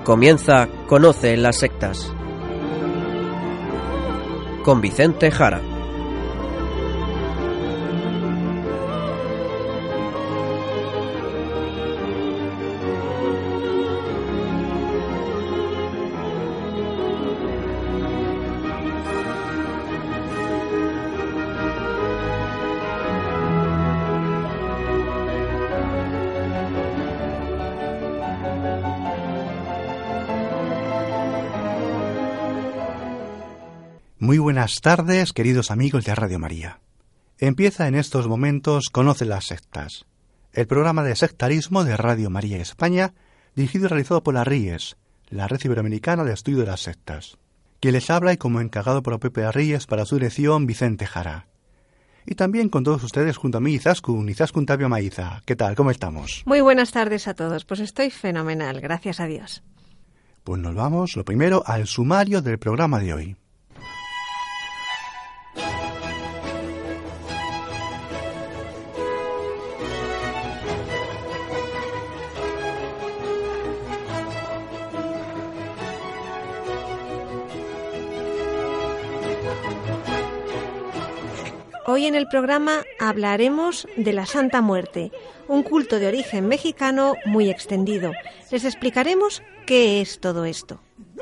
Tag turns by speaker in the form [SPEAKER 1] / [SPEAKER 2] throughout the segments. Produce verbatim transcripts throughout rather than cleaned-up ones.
[SPEAKER 1] Comienza Conoce las sectas con Vicente Jara.
[SPEAKER 2] Muy buenas tardes, queridos amigos de Radio María. Empieza en estos momentos Conoce las sectas, el programa de sectarismo de Radio María España, dirigido y realizado por la R I E S, la Red Iberoamericana de Estudio de las Sectas. Quien les habla y como encargado por la propia R I E S para su dirección, Vicente Jara. Y también con todos ustedes junto a mí, Izaskun, Izaskun Tapia Maiza. ¿Qué tal? ¿Cómo estamos?
[SPEAKER 3] Muy buenas tardes a todos. Pues estoy fenomenal, gracias a Dios.
[SPEAKER 2] Pues nos vamos, lo primero, al sumario del programa de hoy.
[SPEAKER 3] Hoy en el programa hablaremos de la Santa Muerte, un culto de origen mexicano muy extendido. Les explicaremos qué es todo esto.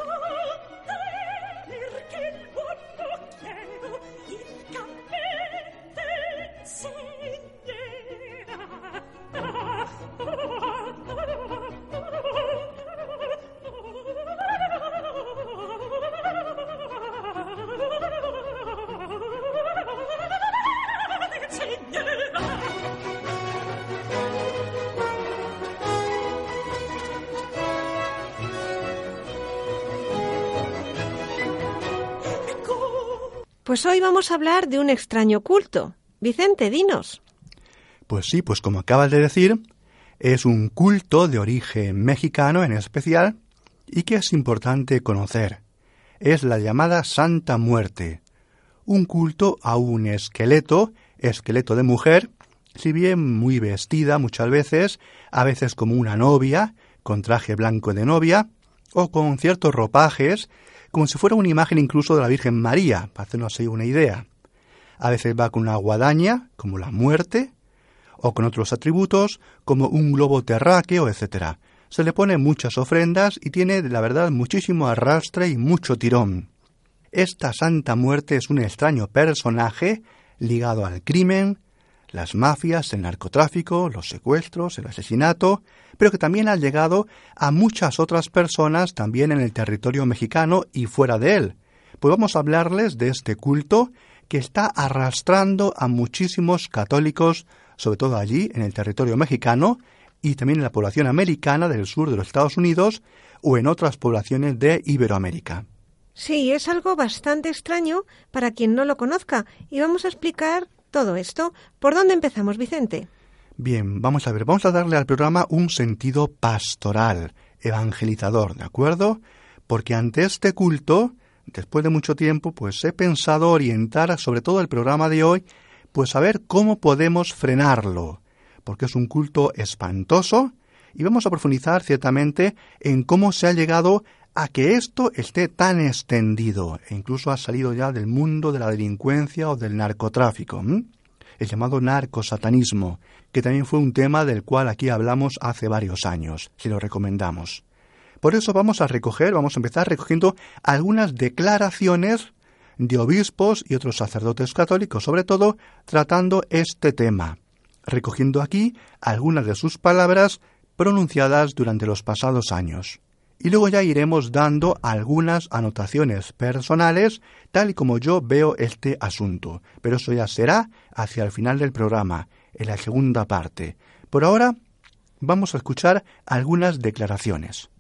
[SPEAKER 3] Pues hoy vamos a hablar de un extraño culto. Vicente, dinos.
[SPEAKER 2] Pues sí, pues como acabas de decir, es un culto de origen mexicano en especial y que es importante conocer. Es la llamada Santa Muerte, un culto a un esqueleto, esqueleto de mujer, si bien muy vestida muchas veces, a veces como una novia, con traje blanco de novia, o con ciertos ropajes, como si fuera una imagen incluso de la Virgen María, para hacernos así una idea. A veces va con una guadaña, como la muerte, o con otros atributos, como un globo terráqueo, etcétera. Se le ponen muchas ofrendas y tiene, la verdad, muchísimo arrastre y mucho tirón. Esta Santa Muerte es un extraño personaje ligado al crimen, las mafias, el narcotráfico, los secuestros, el asesinato, pero que también ha llegado a muchas otras personas también en el territorio mexicano y fuera de él. Pues vamos a hablarles de este culto que está arrastrando a muchísimos católicos, sobre todo allí en el territorio mexicano y también en la población americana del sur de los Estados Unidos o en otras poblaciones de Iberoamérica.
[SPEAKER 3] Sí, es algo bastante extraño para quien no lo conozca y vamos a explicar todo esto. ¿Por dónde empezamos, Vicente?
[SPEAKER 2] Bien, vamos a ver, vamos a darle al programa un sentido pastoral, evangelizador, ¿de acuerdo? Porque ante este culto, después de mucho tiempo, pues he pensado orientar sobre todo el programa de hoy, pues a ver cómo podemos frenarlo, porque es un culto espantoso y vamos a profundizar ciertamente en cómo se ha llegado a que esto esté tan extendido e incluso ha salido ya del mundo de la delincuencia o del narcotráfico, ¿m? El llamado narcosatanismo, que también fue un tema del cual aquí hablamos hace varios años, si lo recomendamos. Por eso vamos a recoger, vamos a empezar recogiendo algunas declaraciones de obispos y otros sacerdotes católicos, sobre todo tratando este tema, recogiendo aquí algunas de sus palabras pronunciadas durante los pasados años. Y luego ya iremos dando algunas anotaciones personales, tal y como yo veo este asunto. Pero eso ya será hacia el final del programa, en la segunda parte. Por ahora, vamos a escuchar algunas declaraciones.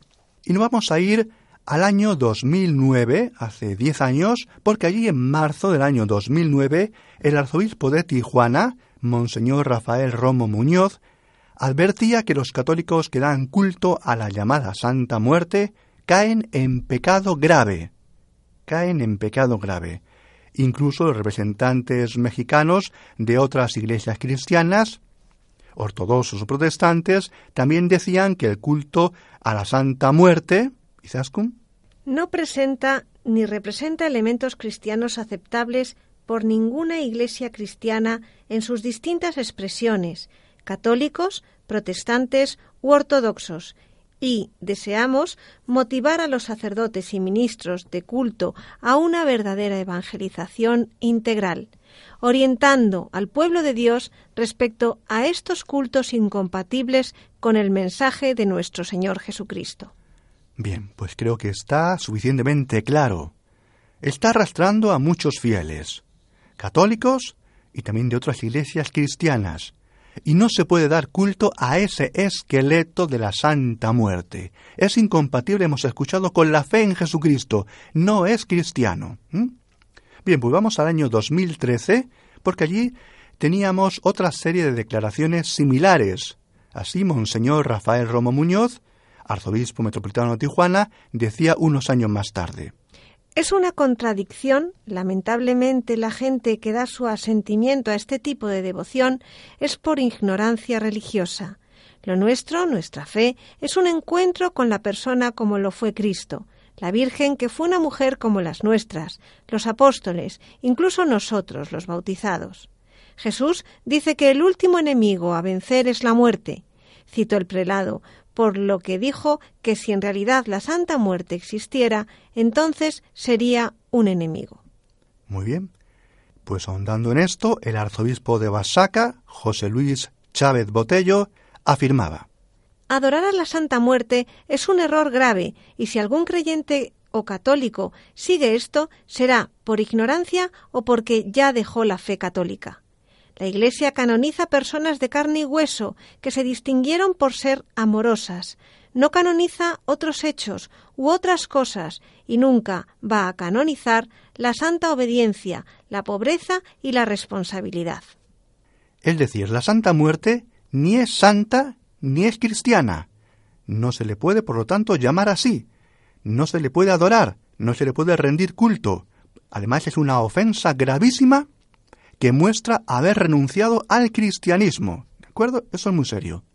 [SPEAKER 2] Y nos vamos a ir al año dos mil nueve, hace diez años, porque allí en marzo del año dos mil nueve, el arzobispo de Tijuana, Monseñor Rafael Romo Muñoz, advertía que los católicos que dan culto a la llamada Santa Muerte caen en pecado grave. Caen en pecado grave. Incluso los representantes mexicanos de otras iglesias cristianas ortodoxos o protestantes también decían que el culto a la Santa Muerte, Izaskun,
[SPEAKER 3] no presenta ni representa elementos cristianos aceptables por ninguna iglesia cristiana en sus distintas expresiones, católicos, protestantes u ortodoxos, y deseamos motivar a los sacerdotes y ministros de culto a una verdadera evangelización integral, orientando al pueblo de Dios respecto a estos cultos incompatibles con el mensaje de nuestro Señor Jesucristo.
[SPEAKER 2] Bien, pues creo que está suficientemente claro. Está arrastrando a muchos fieles, católicos y también de otras iglesias cristianas, y no se puede dar culto a ese esqueleto de la Santa Muerte. Es incompatible, hemos escuchado, con la fe en Jesucristo. No es cristiano. ¿Mm? Bien, pues vamos al año dos mil trece, porque allí teníamos otra serie de declaraciones similares. Así, Monseñor Rafael Romo Muñoz, arzobispo metropolitano de Tijuana, decía unos años más tarde:
[SPEAKER 3] es una contradicción, lamentablemente la gente que da su asentimiento a este tipo de devoción es por ignorancia religiosa. Lo nuestro, nuestra fe, es un encuentro con la persona como lo fue Cristo, la Virgen que fue una mujer como las nuestras, los apóstoles, incluso nosotros, los bautizados. Jesús dice que el último enemigo a vencer es la muerte. Cito el prelado, por lo que dijo que si en realidad la Santa Muerte existiera, entonces sería un enemigo.
[SPEAKER 2] Muy bien. Pues ahondando en esto, el arzobispo de Oaxaca, José Luis Chávez Botello, afirmaba:
[SPEAKER 3] adorar a la Santa Muerte es un error grave, y si algún creyente o católico sigue esto, será por ignorancia o porque ya dejó la fe católica. La Iglesia canoniza personas de carne y hueso que se distinguieron por ser amorosas. No canoniza otros hechos u otras cosas y nunca va a canonizar la santa obediencia, la pobreza y la responsabilidad.
[SPEAKER 2] Es decir, la Santa Muerte ni es santa ni es cristiana. No se le puede, por lo tanto, llamar así. No se le puede adorar, no se le puede rendir culto. Además, es una ofensa gravísima que muestra haber renunciado al cristianismo. ¿De acuerdo? Eso es muy serio.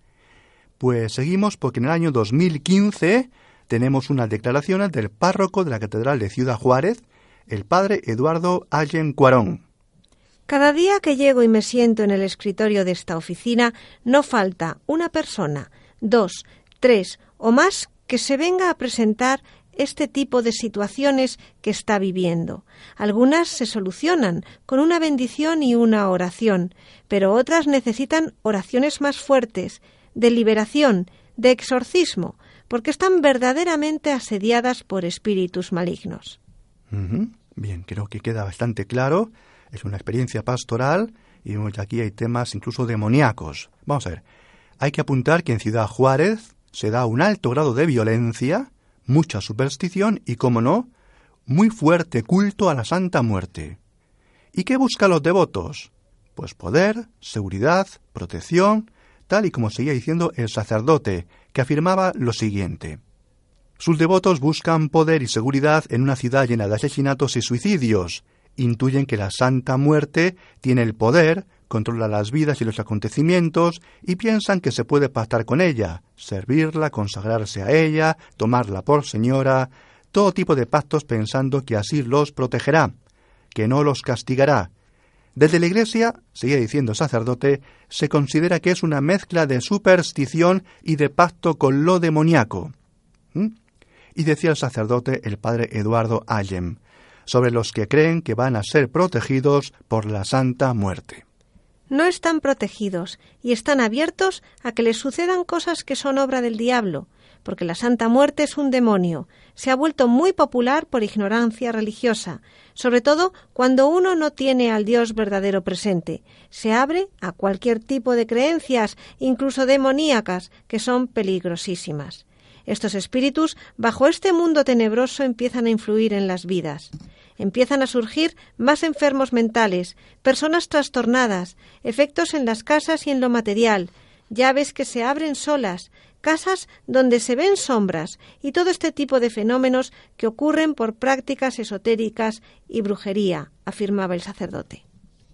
[SPEAKER 2] Pues seguimos, porque en el año dos mil quince tenemos unas declaraciones del párroco de la Catedral de Ciudad Juárez, el padre Eduardo Allen Cuarón.
[SPEAKER 3] Cada día que llego y me siento en el escritorio de esta oficina, no falta una persona, dos, tres o más que se venga a presentar este tipo de situaciones que está viviendo. Algunas se solucionan con una bendición y una oración, pero otras necesitan oraciones más fuertes, de liberación, de exorcismo, porque están verdaderamente asediadas por espíritus malignos.
[SPEAKER 2] Uh-huh. Bien, creo que queda bastante claro. Es una experiencia pastoral y vemos que aquí hay temas incluso demoníacos. Vamos a ver, hay que apuntar que en Ciudad Juárez se da un alto grado de violencia, mucha superstición y, como no, muy fuerte culto a la Santa Muerte. ¿Y qué buscan los devotos? Pues poder, seguridad, protección, tal y como seguía diciendo el sacerdote, que afirmaba lo siguiente: sus devotos buscan poder y seguridad en una ciudad llena de asesinatos y suicidios. Intuyen que la Santa Muerte tiene el poder, controla las vidas y los acontecimientos, y piensan que se puede pactar con ella, servirla, consagrarse a ella, tomarla por señora, todo tipo de pactos pensando que así los protegerá, que no los castigará. Desde la Iglesia, seguía diciendo el sacerdote, se considera que es una mezcla de superstición y de pacto con lo demoníaco. ¿Mm? Y decía el sacerdote, el padre Eduardo Allen, sobre los que creen que van a ser protegidos por la Santa Muerte.
[SPEAKER 3] No están protegidos y están abiertos a que les sucedan cosas que son obra del diablo, porque la Santa Muerte es un demonio. Se ha vuelto muy popular por ignorancia religiosa, sobre todo cuando uno no tiene al Dios verdadero presente. Se abre a cualquier tipo de creencias, incluso demoníacas, que son peligrosísimas. Estos espíritus, bajo este mundo tenebroso, empiezan a influir en las vidas. Empiezan a surgir más enfermos mentales, personas trastornadas, efectos en las casas y en lo material, llaves que se abren solas, casas donde se ven sombras y todo este tipo de fenómenos que ocurren por prácticas esotéricas y brujería, afirmaba el sacerdote.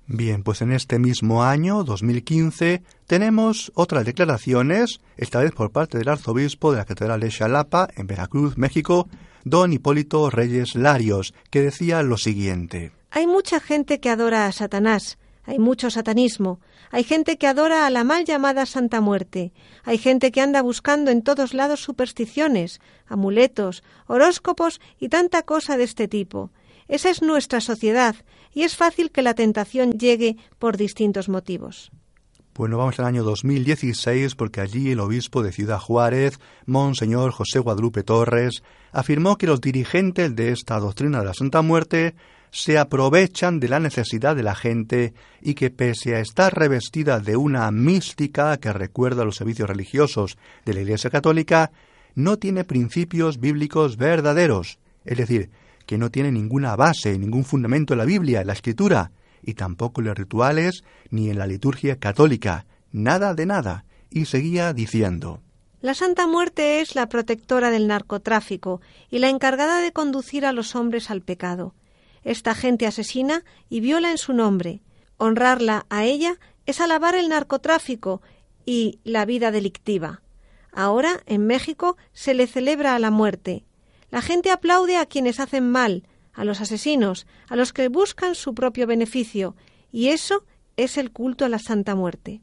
[SPEAKER 2] Bien, pues en este mismo año, dos mil quince, tenemos otras declaraciones, esta vez por parte del arzobispo de la Catedral de Xalapa, en Veracruz, México, don Hipólito Reyes Larios, que decía lo siguiente.
[SPEAKER 3] Hay mucha gente que adora a Satanás, hay mucho satanismo, hay gente que adora a la mal llamada Santa Muerte, hay gente que anda buscando en todos lados supersticiones, amuletos, horóscopos y tanta cosa de este tipo. Esa es nuestra sociedad y es fácil que la tentación llegue por distintos motivos.
[SPEAKER 2] Bueno, vamos al año dos mil dieciséis porque allí el obispo de Ciudad Juárez, Monseñor José Guadalupe Torres, afirmó que los dirigentes de esta doctrina de la Santa Muerte se aprovechan de la necesidad de la gente y que pese a estar revestida de una mística que recuerda los servicios religiosos de la Iglesia Católica, no tiene principios bíblicos verdaderos, es decir, que no tiene ninguna base, ningún fundamento en la Biblia, en la Escritura, y tampoco en los rituales ni en la liturgia católica, nada de nada. Y seguía diciendo:
[SPEAKER 3] La Santa Muerte es la protectora del narcotráfico y la encargada de conducir a los hombres al pecado. Esta gente asesina y viola en su nombre. Honrarla a ella es alabar el narcotráfico y la vida delictiva. Ahora, en México, se le celebra a la muerte. La gente aplaude a quienes hacen mal, a los asesinos, a los que buscan su propio beneficio, y eso es el culto a la Santa Muerte.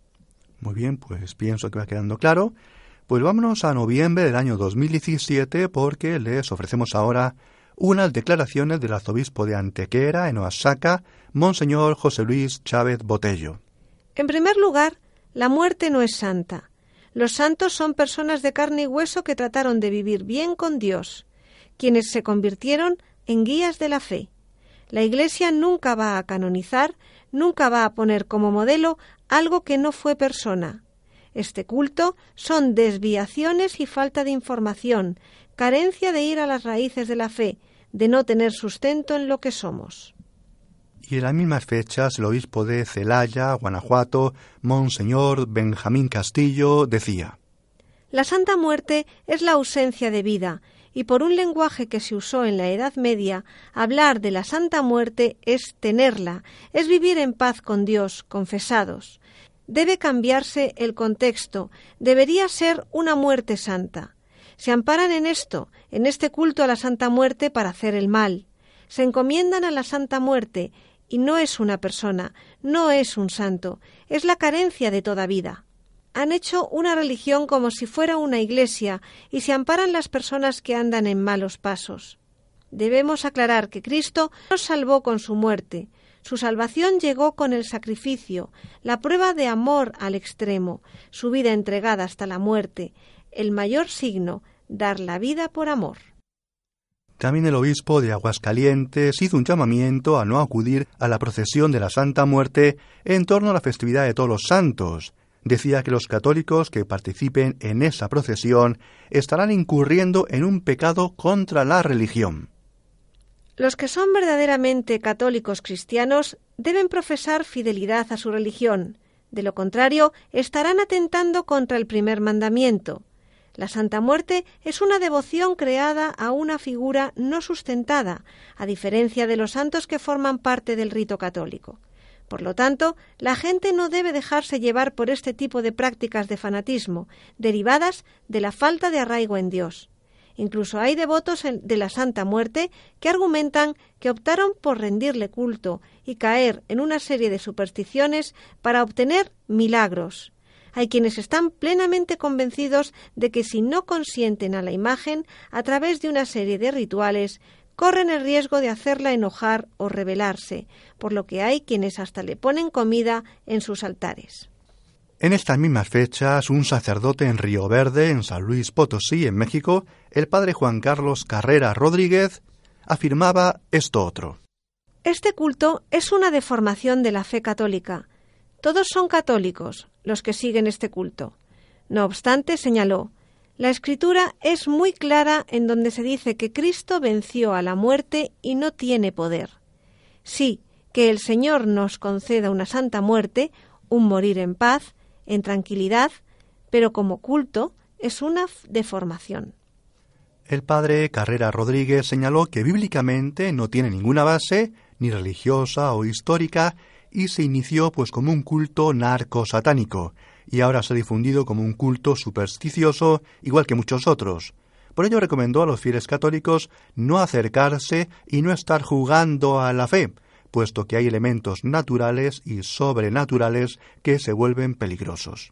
[SPEAKER 2] Muy bien, pues pienso que va quedando claro. Pues vámonos a noviembre del año dos mil diecisiete porque les ofrecemos ahora unas declaraciones del arzobispo de Antequera, en Oaxaca, Monseñor José Luis Chávez Botello.
[SPEAKER 3] En primer lugar, la muerte no es santa. Los santos son personas de carne y hueso que trataron de vivir bien con Dios, quienes se convirtieron en guías de la fe. La Iglesia nunca va a canonizar, nunca va a poner como modelo algo que no fue persona. Este culto son desviaciones y falta de información, carencia de ir a las raíces de la fe, de no tener sustento en lo que somos.
[SPEAKER 2] Y en las mismas fechas el obispo de Celaya, Guanajuato, Monseñor Benjamín Castillo, decía:
[SPEAKER 3] La Santa Muerte es la ausencia de vida, y por un lenguaje que se usó en la Edad Media, hablar de la Santa Muerte es tenerla, es vivir en paz con Dios, confesados. Debe cambiarse el contexto, debería ser una muerte santa. Se amparan en esto, en este culto a la Santa Muerte para hacer el mal. Se encomiendan a la Santa Muerte, y no es una persona, no es un santo, es la carencia de toda vida. Han hecho una religión como si fuera una iglesia y se amparan las personas que andan en malos pasos. Debemos aclarar que Cristo nos salvó con su muerte. Su salvación llegó con el sacrificio, la prueba de amor al extremo, su vida entregada hasta la muerte, el mayor signo, dar la vida por amor.
[SPEAKER 2] También el obispo de Aguascalientes hizo un llamamiento a no acudir a la procesión de la Santa Muerte en torno a la festividad de Todos los Santos. Decía que los católicos que participen en esa procesión estarán incurriendo en un pecado contra la religión.
[SPEAKER 3] Los que son verdaderamente católicos cristianos deben profesar fidelidad a su religión. De lo contrario, estarán atentando contra el primer mandamiento. La Santa Muerte es una devoción creada a una figura no sustentada, a diferencia de los santos que forman parte del rito católico. Por lo tanto, la gente no debe dejarse llevar por este tipo de prácticas de fanatismo, derivadas de la falta de arraigo en Dios. Incluso hay devotos de la Santa Muerte que argumentan que optaron por rendirle culto y caer en una serie de supersticiones para obtener milagros. Hay quienes están plenamente convencidos de que si no consienten a la imagen a través de una serie de rituales, corren el riesgo de hacerla enojar o rebelarse, por lo que hay quienes hasta le ponen comida en sus altares.
[SPEAKER 2] En estas mismas fechas, un sacerdote en Río Verde, en San Luis Potosí, en México, el padre Juan Carlos Carrera Rodríguez, afirmaba esto otro.
[SPEAKER 3] Este culto es una deformación de la fe católica. Todos son católicos los que siguen este culto. No obstante, señaló, la Escritura es muy clara en donde se dice que Cristo venció a la muerte y no tiene poder. Sí, que el Señor nos conceda una santa muerte, un morir en paz, en tranquilidad, pero como culto es una deformación.
[SPEAKER 2] El padre Carrera Rodríguez señaló que bíblicamente no tiene ninguna base, ni religiosa o histórica, y se inició pues como un culto narcosatánico y ahora se ha difundido como un culto supersticioso, igual que muchos otros. Por ello recomendó a los fieles católicos no acercarse y no estar jugando a la fe, puesto que hay elementos naturales y sobrenaturales que se vuelven peligrosos.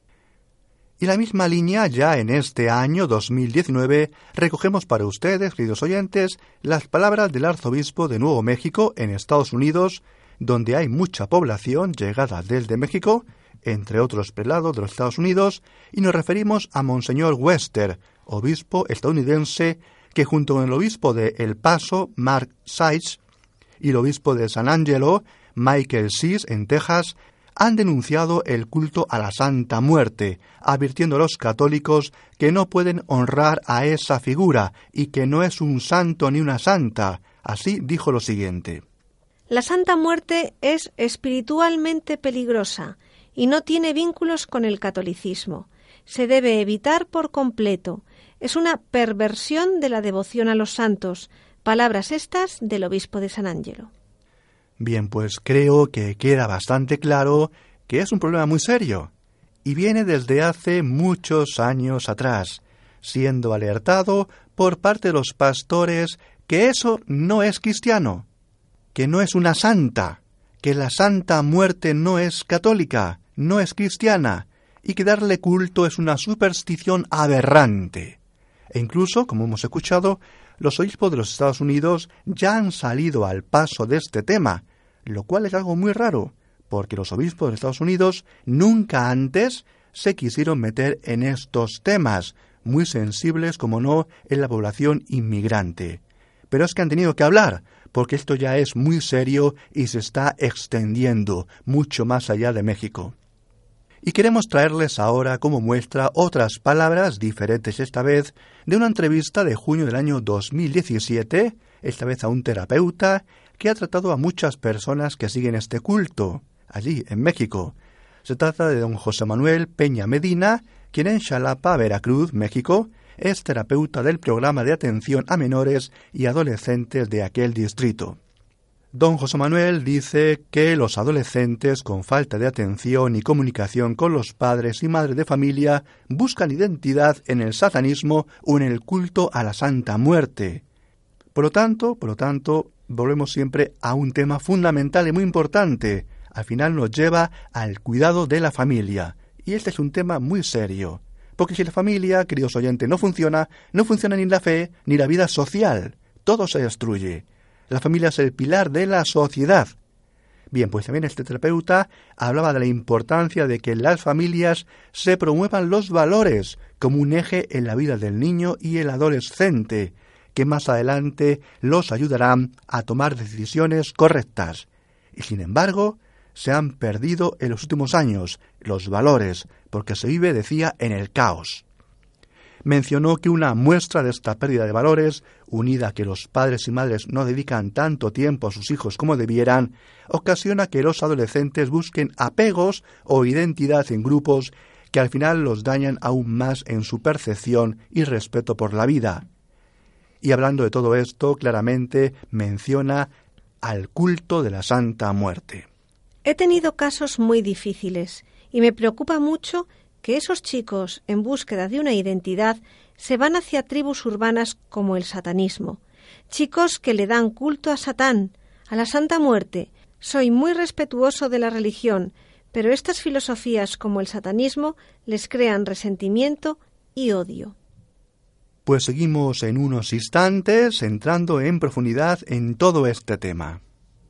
[SPEAKER 2] Y la misma línea, ya en este año dos mil diecinueve, recogemos para ustedes, queridos oyentes, las palabras del arzobispo de Nuevo México, en Estados Unidos, donde hay mucha población llegada desde México, entre otros prelados de los Estados Unidos, y nos referimos a Monseñor Wester, obispo estadounidense, que junto con el obispo de El Paso, Mark Sides, y el obispo de San Angelo, Michael Sees, en Texas, han denunciado el culto a la Santa Muerte, advirtiendo a los católicos que no pueden honrar a esa figura y que no es un santo ni una santa. Así dijo lo siguiente:
[SPEAKER 3] La Santa Muerte es espiritualmente peligrosa y no tiene vínculos con el catolicismo. Se debe evitar por completo. Es una perversión de la devoción a los santos. Palabras estas del obispo de San Angelo.
[SPEAKER 2] Bien, pues creo que queda bastante claro que es un problema muy serio y viene desde hace muchos años atrás, siendo alertado por parte de los pastores que eso no es cristiano, que no es una santa, que la Santa Muerte no es católica, no es cristiana, y que darle culto es una superstición aberrante. E incluso, como hemos escuchado, los obispos de los Estados Unidos ya han salido al paso de este tema, lo cual es algo muy raro, porque los obispos de Estados Unidos nunca antes se quisieron meter en estos temas, muy sensibles, como no, en la población inmigrante. Pero es que han tenido que hablar, porque esto ya es muy serio y se está extendiendo mucho más allá de México. Y queremos traerles ahora como muestra otras palabras, diferentes esta vez, de una entrevista de junio del año dos mil diecisiete, esta vez a un terapeuta, que ha tratado a muchas personas que siguen este culto, allí, en México. Se trata de don José Manuel Peña Medina, quien en Xalapa, Veracruz, México, es terapeuta del programa de atención a menores y adolescentes de aquel distrito. Don José Manuel dice que los adolescentes con falta de atención y comunicación con los padres y madres de familia buscan identidad en el satanismo o en el culto a la Santa Muerte. Por lo tanto, por lo tanto, volvemos siempre a un tema fundamental y muy importante. Al final nos lleva al cuidado de la familia. Y este es un tema muy serio. Porque si la familia, queridos oyentes, no funciona, no funciona ni la fe ni la vida social. Todo se destruye. La familia es el pilar de la sociedad. Bien, pues también este terapeuta hablaba de la importancia de que en las familias se promuevan los valores como un eje en la vida del niño y el adolescente, que más adelante los ayudarán a tomar decisiones correctas. Y sin embargo, se han perdido en los últimos años los valores, porque se vive, decía, en el caos. Mencionó que una muestra de esta pérdida de valores, unida a que los padres y madres no dedican tanto tiempo a sus hijos como debieran, ocasiona que los adolescentes busquen apegos o identidad en grupos que al final los dañan aún más en su percepción y respeto por la vida. Y hablando de todo esto, claramente menciona al culto de la Santa Muerte.
[SPEAKER 3] He tenido casos muy difíciles y me preocupa mucho que esos chicos, en búsqueda de una identidad, se van hacia tribus urbanas como el satanismo. Chicos que le dan culto a Satán, a la Santa Muerte. Soy muy respetuoso de la religión, pero estas filosofías como el satanismo les crean resentimiento y odio.
[SPEAKER 2] Pues seguimos en unos instantes entrando en profundidad en todo este tema.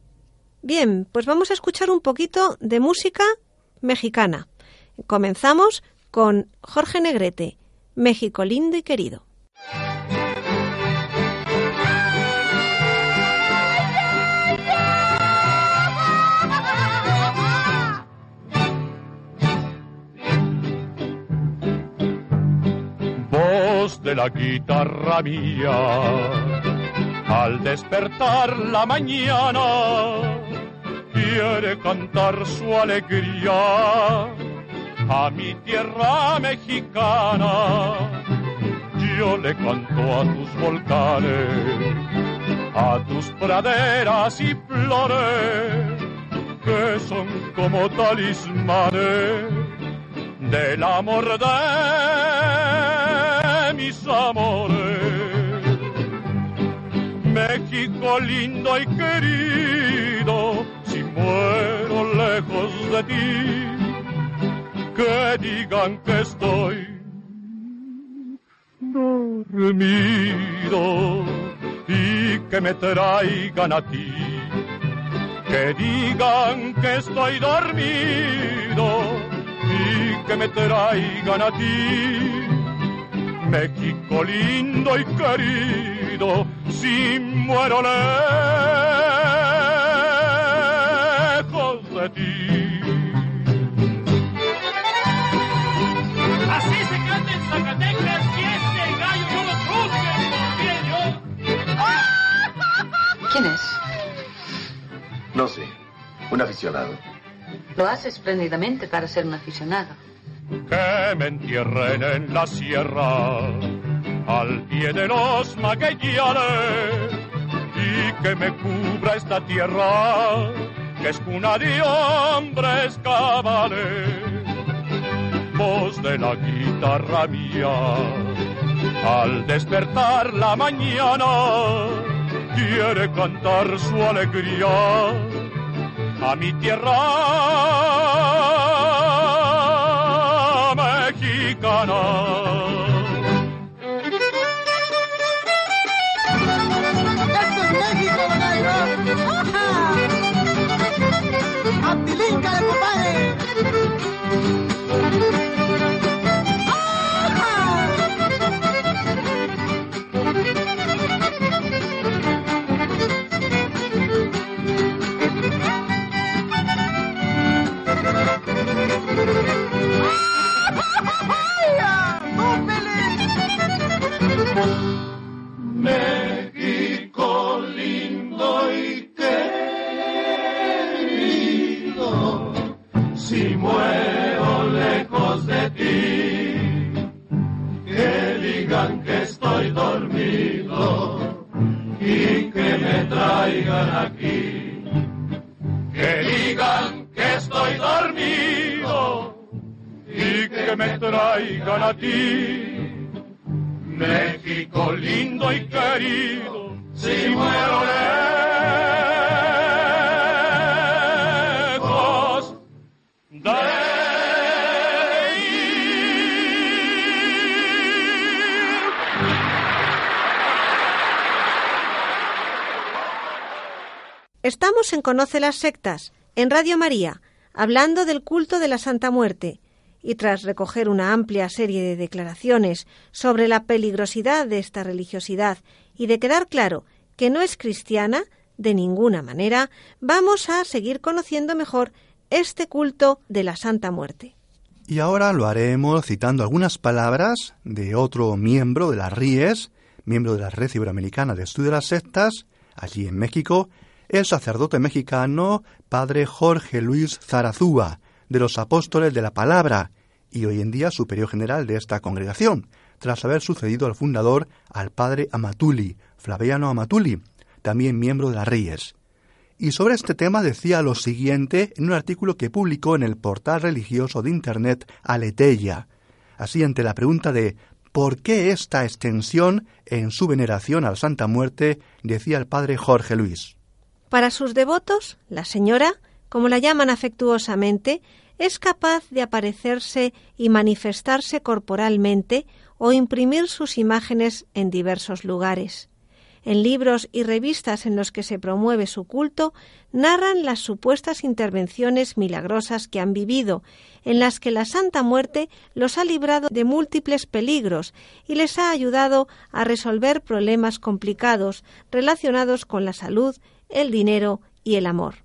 [SPEAKER 3] Bien, pues vamos a escuchar un poquito de música mexicana. Comenzamos con Jorge Negrete, México lindo y querido.
[SPEAKER 4] Voz de la guitarra mía, al despertar la mañana, quiere cantar su alegría a mi tierra mexicana. Yo le canto a tus volcanes, a tus praderas y flores, que son como talismanes del amor de mis amores. México lindo y querido, si muero lejos de ti, que digan que estoy dormido y que me traigan a ti. Que digan que estoy dormido y que me traigan a ti. México lindo y querido, si muero lejos de ti.
[SPEAKER 5] Así se canta en Zacatecas y este gallo no lo cruce,
[SPEAKER 6] ¿Quién es?
[SPEAKER 7] No sé, un aficionado.
[SPEAKER 6] Lo hace espléndidamente para ser un aficionado.
[SPEAKER 4] Que me entierren en la sierra, al pie de los magueyanes, y que me cubra esta tierra, que es cuna de hombres cabales. Voz de la guitarra mía, al despertar la mañana, quiere cantar su alegría a mi tierra mexicana.
[SPEAKER 5] ¡Esto es México, Donayo! ¡Aptilíncale, compadre!
[SPEAKER 4] México lindo y querido, si muero lejos de ti, que digan que estoy dormido y que me traigan aquí. Que digan que estoy dormido y que me traigan a ti. México lindo y querido, si muero lejos de
[SPEAKER 3] Estamos en Conoce las Sectas, en Radio María, hablando del culto de la Santa Muerte. Y tras recoger una amplia serie de declaraciones sobre la peligrosidad de esta religiosidad y de quedar claro que no es cristiana de ninguna manera, vamos a seguir conociendo mejor este culto de la Santa Muerte.
[SPEAKER 2] Y ahora lo haremos citando algunas palabras de otro miembro de las R I E S, miembro de la Red Iberoamericana de Estudio de las Sectas, allí en México, el sacerdote mexicano Padre Jorge Luis Zarazúa, de los Apóstoles de la Palabra, y hoy en día superior general de esta congregación, tras haber sucedido al fundador, al Padre Amatuli, Flaviano Amatuli, también miembro de la R I E S. Y sobre este tema decía lo siguiente en un artículo que publicó en el portal religioso de Internet Aleteia. Así, ante la pregunta de ¿por qué esta extensión en su veneración a la Santa Muerte?, decía el Padre Jorge Luis.
[SPEAKER 3] Para sus devotos, la señora, como la llaman afectuosamente, es capaz de aparecerse y manifestarse corporalmente o imprimir sus imágenes en diversos lugares. En libros y revistas en los que se promueve su culto, narran las supuestas intervenciones milagrosas que han vivido, en las que la Santa Muerte los ha librado de múltiples peligros y les ha ayudado a resolver problemas complicados relacionados con la salud, el dinero y el amor.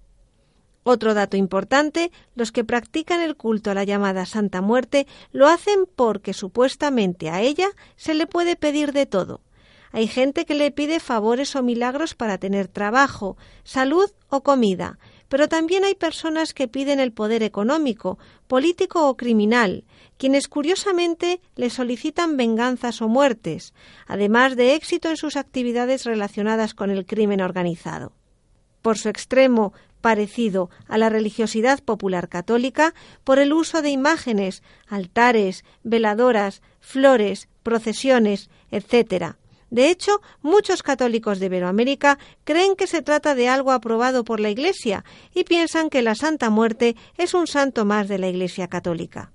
[SPEAKER 3] Otro dato importante, los que practican el culto a la llamada Santa Muerte lo hacen porque supuestamente a ella se le puede pedir de todo. Hay gente que le pide favores o milagros para tener trabajo, salud o comida, pero también hay personas que piden el poder económico, político o criminal, quienes curiosamente le solicitan venganzas o muertes, además de éxito en sus actividades relacionadas con el crimen organizado. Por su extremo parecido a la religiosidad popular católica por el uso de imágenes, altares, veladoras, flores, procesiones, etcétera. De hecho, muchos católicos de Iberoamérica creen que se trata de algo aprobado por la Iglesia y piensan que la Santa Muerte es un santo más de la Iglesia católica.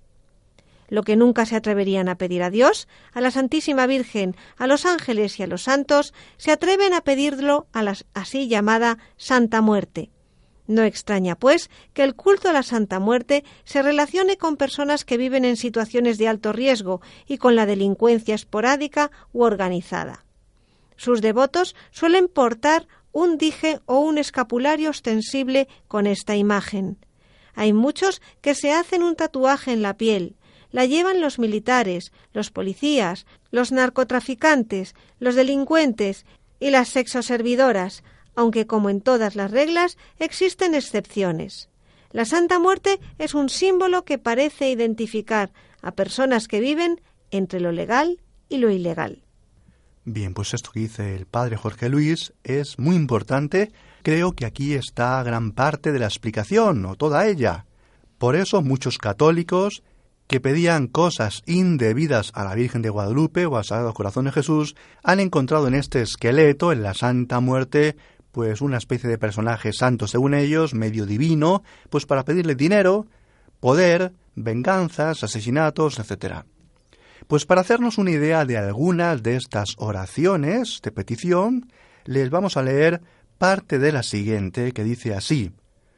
[SPEAKER 3] Lo que nunca se atreverían a pedir a Dios, a la Santísima Virgen, a los ángeles y a los santos, se atreven a pedirlo a la así llamada Santa Muerte. No extraña, pues, que el culto a la Santa Muerte se relacione con personas que viven en situaciones de alto riesgo y con la delincuencia esporádica u organizada. Sus devotos suelen portar un dije o un escapulario ostensible con esta imagen. Hay muchos que se hacen un tatuaje en la piel. La llevan los militares, los policías, los narcotraficantes, los delincuentes y las sexoservidoras, aunque como en todas las reglas existen excepciones. La Santa Muerte es un símbolo que parece identificar a personas que viven entre lo legal y lo ilegal.
[SPEAKER 2] Bien, pues esto que dice el padre Jorge Luis es muy importante. Creo que aquí está gran parte de la explicación, o toda ella. Por eso muchos católicos que pedían cosas indebidas a la Virgen de Guadalupe o al Sagrado Corazón de Jesús han encontrado en este esqueleto, en la Santa Muerte, pues una especie de personaje santo según ellos, medio divino, pues para pedirle dinero, poder, venganzas, asesinatos, etcétera. Pues para hacernos una idea de algunas de estas oraciones de petición, les vamos a leer parte de la siguiente que dice así: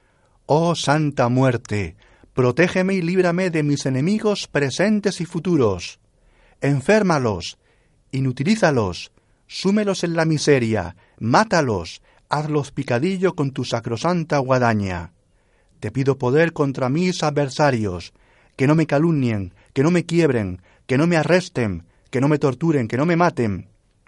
[SPEAKER 2] «Oh Santa Muerte, protégeme y líbrame de mis enemigos presentes y futuros. Enférmalos, inutilízalos, súmelos en la miseria, mátalos, hazlos picadillo con tu sacrosanta guadaña. Te pido poder contra mis adversarios, que no me calumnien, que no me quiebren, que no me arresten, que no me torturen, que no me maten.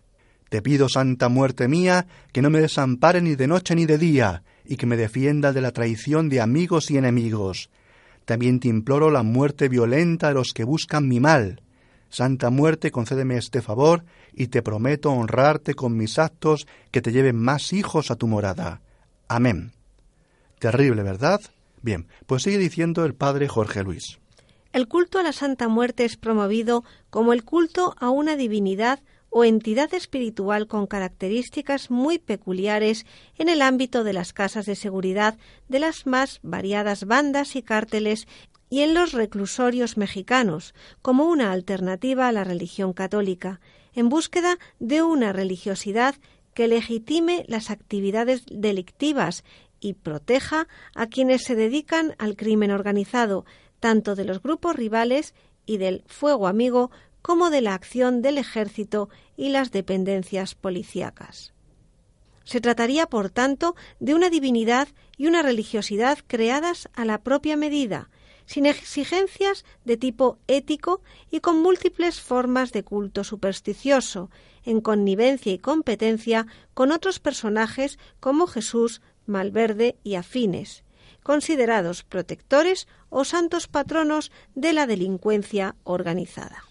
[SPEAKER 2] Te pido, Santa Muerte mía, que no me desampare ni de noche ni de día, y que me defienda de la traición de amigos y enemigos. También te imploro la muerte violenta de los que buscan mi mal. Santa Muerte, concédeme este favor, y te prometo honrarte con mis actos que te lleven más hijos a tu morada. Amén». Terrible, ¿verdad? Bien, pues sigue diciendo el padre Jorge Luis.
[SPEAKER 3] El culto a la Santa Muerte es promovido como el culto a una divinidad o entidad espiritual con características muy peculiares en el ámbito de las casas de seguridad de las más variadas bandas y cárteles y en los reclusorios mexicanos, como una alternativa a la religión católica, en búsqueda de una religiosidad que legitime las actividades delictivas y proteja a quienes se dedican al crimen organizado, tanto de los grupos rivales y del fuego amigo como de la acción del ejército y las dependencias policíacas. Se trataría, por tanto, de una divinidad y una religiosidad creadas a la propia medida, sin exigencias de tipo ético y con múltiples formas de culto supersticioso, en connivencia y competencia con otros personajes como Jesús, Malverde y afines, considerados protectores o santos patronos de la delincuencia organizada.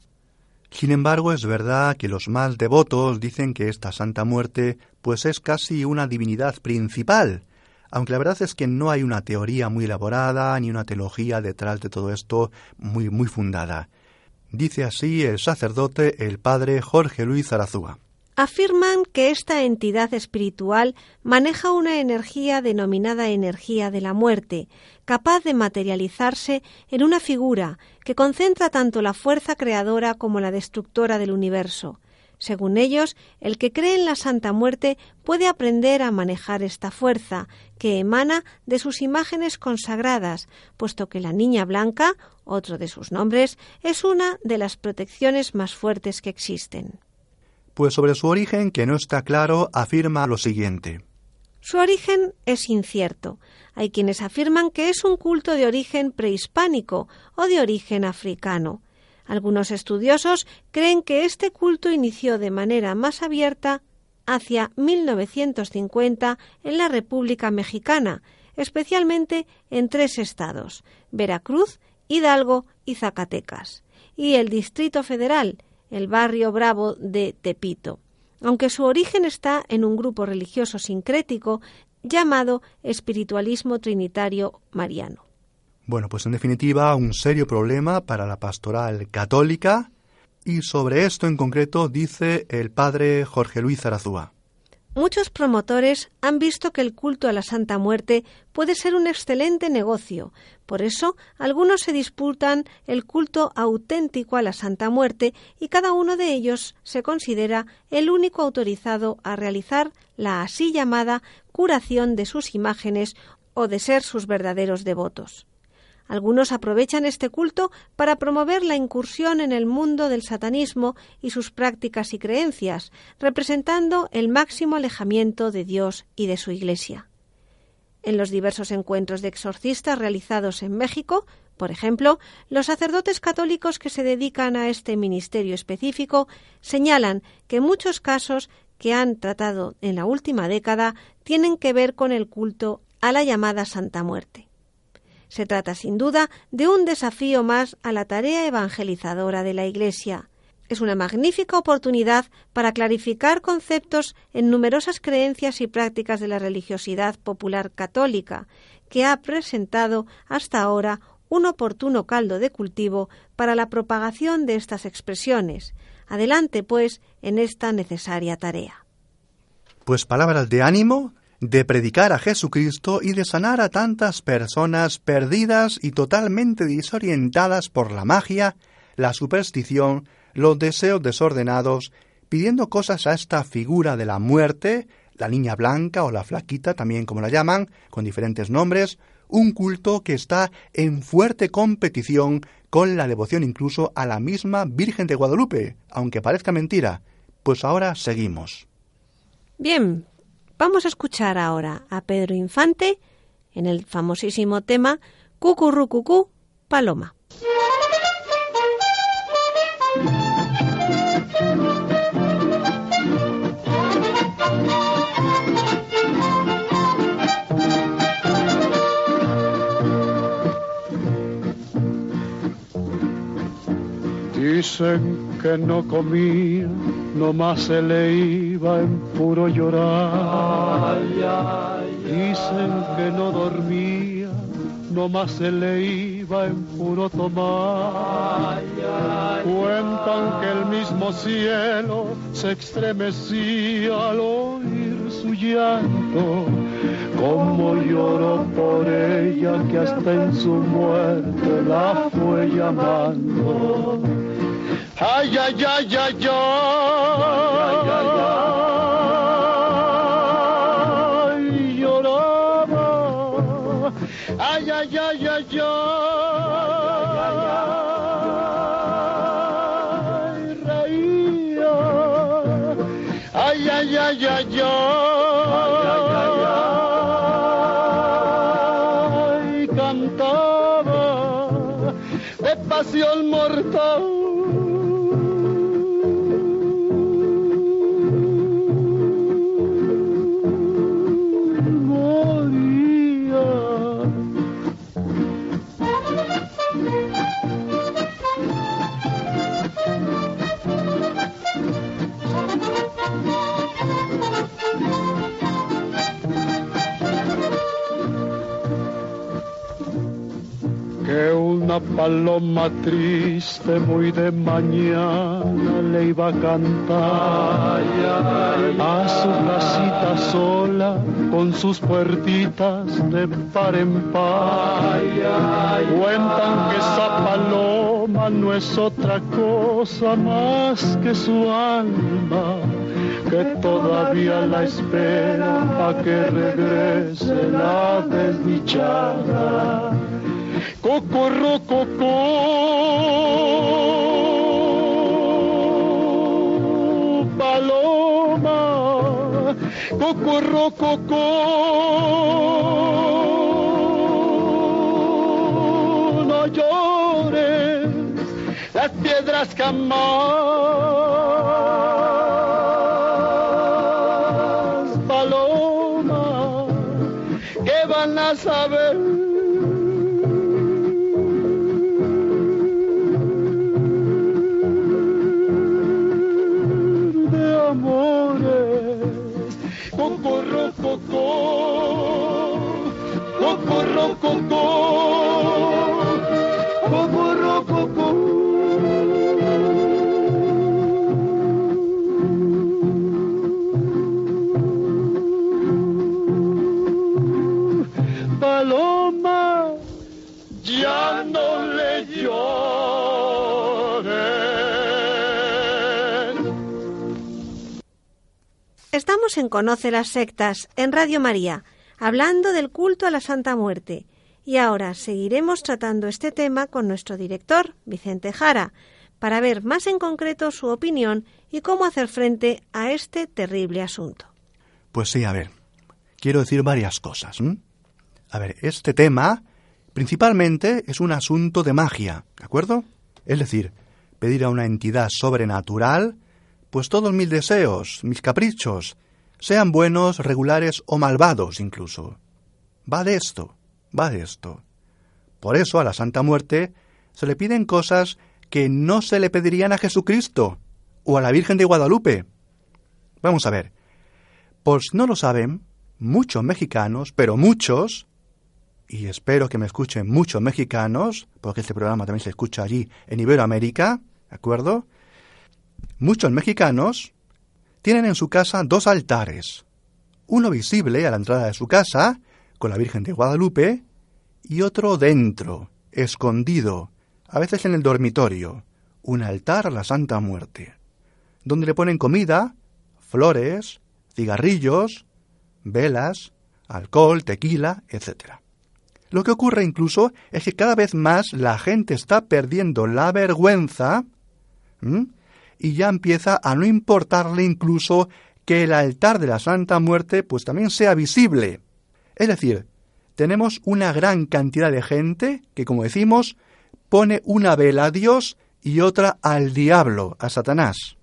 [SPEAKER 2] Sin embargo, es verdad que los más devotos dicen que esta Santa Muerte pues es casi una divinidad principal, aunque la verdad es que no hay una teoría muy elaborada ni una teología detrás de todo esto muy, muy fundada. Dice así el sacerdote, el padre Jorge Luis Arazúa.
[SPEAKER 3] Afirman que esta entidad espiritual maneja una energía denominada energía de la muerte, capaz de materializarse en una figura que concentra tanto la fuerza creadora como la destructora del universo. Según ellos, el que cree en la Santa Muerte puede aprender a manejar esta fuerza, que emana de sus imágenes consagradas, puesto que la Niña Blanca, otro de sus nombres, es una de las protecciones más fuertes que existen.
[SPEAKER 2] Pues sobre su origen, que no está claro, afirma lo siguiente.
[SPEAKER 3] Su origen es incierto. Hay quienes afirman que es un culto de origen prehispánico o de origen africano. Algunos estudiosos creen que este culto inició de manera más abierta hacia mil novecientos cincuenta en la República Mexicana, especialmente en tres estados, Veracruz, Hidalgo y Zacatecas, y el Distrito Federal, el barrio Bravo de Tepito. Aunque su origen está en un grupo religioso sincrético llamado espiritualismo trinitario mariano.
[SPEAKER 2] Bueno, pues en definitiva, un serio problema para la pastoral católica, y sobre esto en concreto dice el padre Jorge Luis Zarazúa.
[SPEAKER 3] Muchos promotores han visto que el culto a la Santa Muerte puede ser un excelente negocio. Por eso, algunos se disputan el culto auténtico a la Santa Muerte y cada uno de ellos se considera el único autorizado a realizar la así llamada curación de sus imágenes o de ser sus verdaderos devotos. Algunos aprovechan este culto para promover la incursión en el mundo del satanismo y sus prácticas y creencias, representando el máximo alejamiento de Dios y de su Iglesia. En los diversos encuentros de exorcistas realizados en México, por ejemplo, los sacerdotes católicos que se dedican a este ministerio específico señalan que muchos casos que han tratado en la última década tienen que ver con el culto a la llamada Santa Muerte. Se trata, sin duda, de un desafío más a la tarea evangelizadora de la Iglesia. Es una magnífica oportunidad para clarificar conceptos en numerosas creencias y prácticas de la religiosidad popular católica, que ha presentado hasta ahora un oportuno caldo de cultivo para la propagación de estas expresiones. Adelante, pues, en esta necesaria tarea.
[SPEAKER 2] Pues palabras de ánimo, de predicar a Jesucristo y de sanar a tantas personas perdidas y totalmente desorientadas por la magia, la superstición, los deseos desordenados, pidiendo cosas a esta figura de la muerte, la niña blanca o la flaquita, también como la llaman, con diferentes nombres, un culto que está en fuerte competición con la devoción incluso a la misma Virgen de Guadalupe, aunque parezca mentira. Pues ahora seguimos.
[SPEAKER 3] Bien, vamos a escuchar ahora a Pedro Infante en el famosísimo tema Cucurrucucú, Paloma.
[SPEAKER 4] Dicen que no comía, nomás se le iba en puro llorar. Dicen que no dormía, nomás se le iba en puro tomar. Cuentan que el mismo cielo se estremecía al oír su llanto. Como lloró por ella, que hasta en su muerte la fue llamando. Ay, ay, ay, ay, ay, ay, lloraba. Ay, ay, ay, ay, ay, reía. Ay, ay, ay, ay, ay, cantaba de pasión mortal. Una paloma triste muy de mañana le iba a cantar a su casita sola con sus puertitas de par en par. Cuentan que esa paloma no es otra cosa más que su alma, que todavía la espera a que regrese la desdichada. Cucurrucucú, paloma, cucurrucucú, no llores, las piedras jamás, paloma, ¿qué van a saber? Cucurrucucú, que lloren.
[SPEAKER 3] Estamos en Conoce las sectas, en Radio María, hablando del culto a la Santa Muerte. Y ahora seguiremos tratando este tema con nuestro director, Vicente Jara, para ver más en concreto su opinión y cómo hacer frente a este terrible asunto.
[SPEAKER 2] Pues sí, a ver, quiero decir varias cosas. ¿m? A ver, este tema principalmente es un asunto de magia, ¿de acuerdo? Es decir, pedir a una entidad sobrenatural, pues todos mis deseos, mis caprichos, sean buenos, regulares o malvados incluso. Va de esto, va de esto. Por eso a la Santa Muerte se le piden cosas que no se le pedirían a Jesucristo o a la Virgen de Guadalupe. Vamos a ver. Por si no lo saben, muchos mexicanos, pero muchos, y espero que me escuchen muchos mexicanos, porque este programa también se escucha allí en Iberoamérica, ¿de acuerdo? Muchos mexicanos tienen en su casa dos altares, uno visible a la entrada de su casa, con la Virgen de Guadalupe, y otro dentro, escondido, a veces en el dormitorio, un altar a la Santa Muerte, donde le ponen comida, flores, cigarrillos, velas, alcohol, tequila, etcétera. Lo que ocurre incluso es que cada vez más la gente está perdiendo la vergüenza, ¿m? y ya empieza a no importarle incluso que el altar de la Santa Muerte pues también sea visible. Es decir, tenemos una gran cantidad de gente que, como decimos, pone una vela a Dios y otra al diablo, a Satanás.